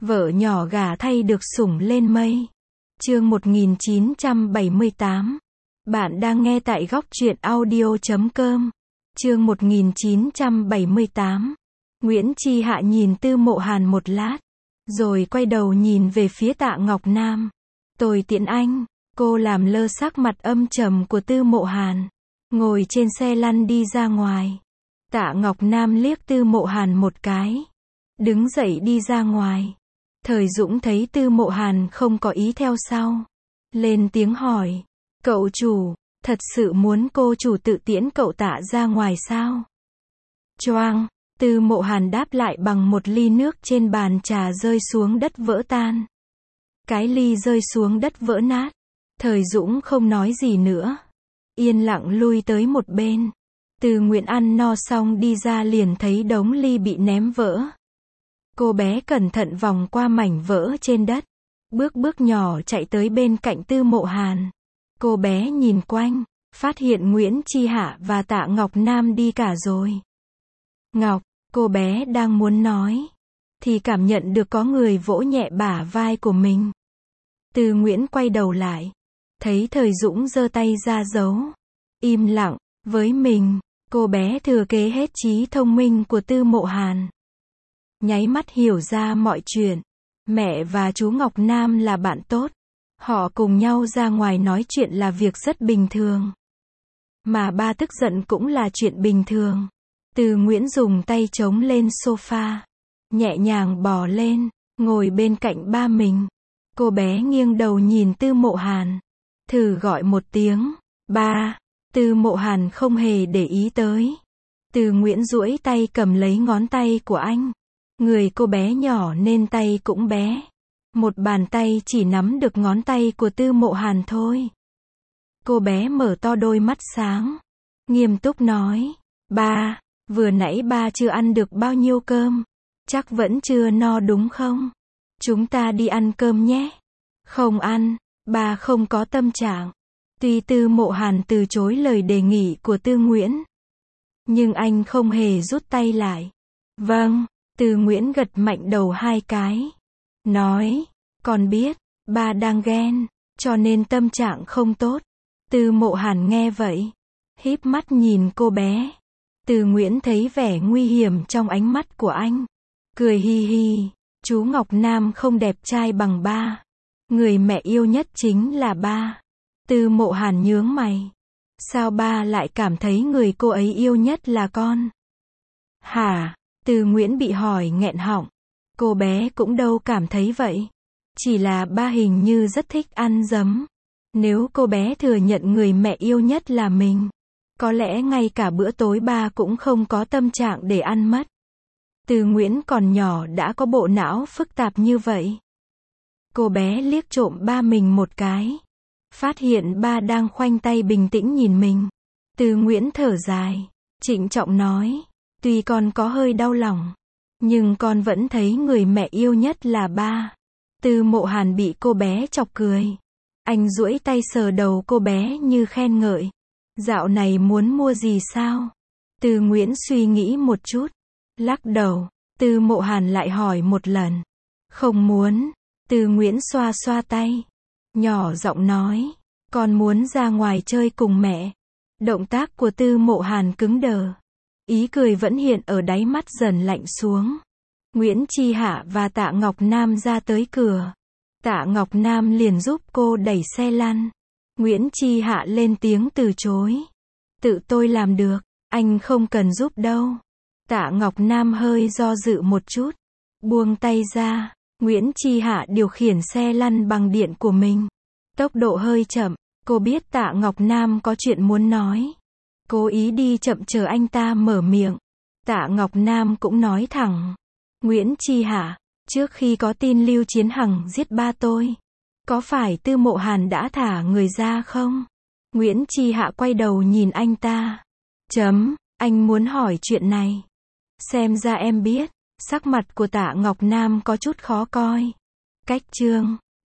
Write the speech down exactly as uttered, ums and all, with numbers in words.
Vợ nhỏ gả thay được sủng lên mây. Chương một nghìn chín trăm bảy mươi tám. Bạn đang nghe tại góc truyện audio chấm com. Chương một nghìn chín trăm bảy mươi tám. Nguyễn Chi Hạ nhìn Tư Mộ Hàn một lát, rồi quay đầu nhìn về phía Tạ Ngọc Nam. Tôi tiễn anh. Cô làm lơ sắc mặt âm trầm của Tư Mộ Hàn, ngồi trên xe lăn đi ra ngoài. Tạ Ngọc Nam liếc Tư Mộ Hàn một cái, đứng dậy đi ra ngoài. Thời Dũng thấy Tư Mộ Hàn không có ý theo sau, lên tiếng hỏi, cậu chủ, thật sự muốn cô chủ tự tiễn cậu Tạ ra ngoài sao? Choang, Tư Mộ Hàn đáp lại bằng một ly nước trên bàn trà rơi xuống đất vỡ tan. Cái ly rơi xuống đất vỡ nát. Thời Dũng không nói gì nữa, yên lặng lui tới một bên. Từ Nguyễn ăn no xong đi ra liền thấy đống ly bị ném vỡ. Cô bé cẩn thận vòng qua mảnh vỡ trên đất, bước bước nhỏ chạy tới bên cạnh Tư Mộ Hàn. Cô bé nhìn quanh, phát hiện Nguyễn Chi Hạ và Tạ Ngọc Nam đi cả rồi. Ngọc, cô bé đang muốn nói, thì cảm nhận được có người vỗ nhẹ bả vai của mình. Từ Nguyễn quay đầu lại, thấy Thời Dũng giơ tay ra dấu im lặng với mình. Cô bé thừa kế hết trí thông minh của Tư Mộ Hàn, nháy mắt hiểu ra mọi chuyện. Mẹ và chú Ngọc Nam là bạn tốt, họ cùng nhau ra ngoài nói chuyện là việc rất bình thường, mà ba tức giận cũng là chuyện bình thường. Từ Nguyễn dùng tay chống lên sofa, nhẹ nhàng bò lên, ngồi bên cạnh ba mình. Cô bé nghiêng đầu nhìn Tư Mộ Hàn, thử gọi một tiếng, ba. Tư Mộ Hàn không hề để ý tới. Từ Nguyễn duỗi tay cầm lấy ngón tay của anh. Người cô bé nhỏ nên tay cũng bé. Một bàn tay chỉ nắm được ngón tay của Tư Mộ Hàn thôi. Cô bé mở to đôi mắt sáng, nghiêm túc nói, ba, vừa nãy ba chưa ăn được bao nhiêu cơm. Chắc vẫn chưa no đúng không? Chúng ta đi ăn cơm nhé. Không ăn, ba không có tâm trạng. Tuy Tư Mộ Hàn từ chối lời đề nghị của Tư Nguyễn, nhưng anh không hề rút tay lại. Vâng, Tư Nguyễn gật mạnh đầu hai cái, nói, con biết, ba đang ghen, cho nên tâm trạng không tốt. Tư Mộ Hàn nghe vậy, híp mắt nhìn cô bé. Tư Nguyễn thấy vẻ nguy hiểm trong ánh mắt của anh, cười hi hi, chú Ngọc Nam không đẹp trai bằng ba. Người mẹ yêu nhất chính là ba. Tư Mộ Hàn nhướng mày. Sao ba lại cảm thấy người cô ấy yêu nhất là con? Hả? Tư Nguyễn bị hỏi nghẹn họng. Cô bé cũng đâu cảm thấy vậy. Chỉ là ba hình như rất thích ăn dấm. Nếu cô bé thừa nhận người mẹ yêu nhất là mình, có lẽ ngay cả bữa tối ba cũng không có tâm trạng để ăn mất. Tư Nguyễn còn nhỏ đã có bộ não phức tạp như vậy. Cô bé liếc trộm ba mình một cái, phát hiện ba đang khoanh tay bình tĩnh nhìn mình. Tư Nguyễn thở dài, trịnh trọng nói, tuy con có hơi đau lòng, nhưng con vẫn thấy người mẹ yêu nhất là ba. Tư Mộ Hàn bị cô bé chọc cười. Anh duỗi tay sờ đầu cô bé như khen ngợi. Dạo này muốn mua gì sao? Tư Nguyễn suy nghĩ một chút, lắc đầu. Tư Mộ Hàn lại hỏi một lần. Không muốn. Tư Nguyễn xoa xoa tay, nhỏ giọng nói, con muốn ra ngoài chơi cùng mẹ. Động tác của Tư Mộ Hàn cứng đờ, ý cười vẫn hiện ở đáy mắt dần lạnh xuống. Nguyễn Chi Hạ và Tạ Ngọc Nam ra tới cửa. Tạ Ngọc Nam liền giúp cô đẩy xe lăn. Nguyễn Chi Hạ lên tiếng từ chối. Tự tôi làm được, anh không cần giúp đâu. Tạ Ngọc Nam hơi do dự một chút, buông tay ra. Nguyễn Chi Hạ điều khiển xe lăn bằng điện của mình. Tốc độ hơi chậm, cô biết Tạ Ngọc Nam có chuyện muốn nói. Cố ý đi chậm chờ anh ta mở miệng. Tạ Ngọc Nam cũng nói thẳng. Nguyễn Chi Hạ, trước khi có tin Lưu Chiến Hằng giết ba tôi, có phải Tư Mộ Hàn đã thả người ra không? Nguyễn Chi Hạ quay đầu nhìn anh ta. Chấm, anh muốn hỏi chuyện này. Xem ra em biết. Sắc mặt của Tạ Ngọc Nam có chút khó coi. Cách chương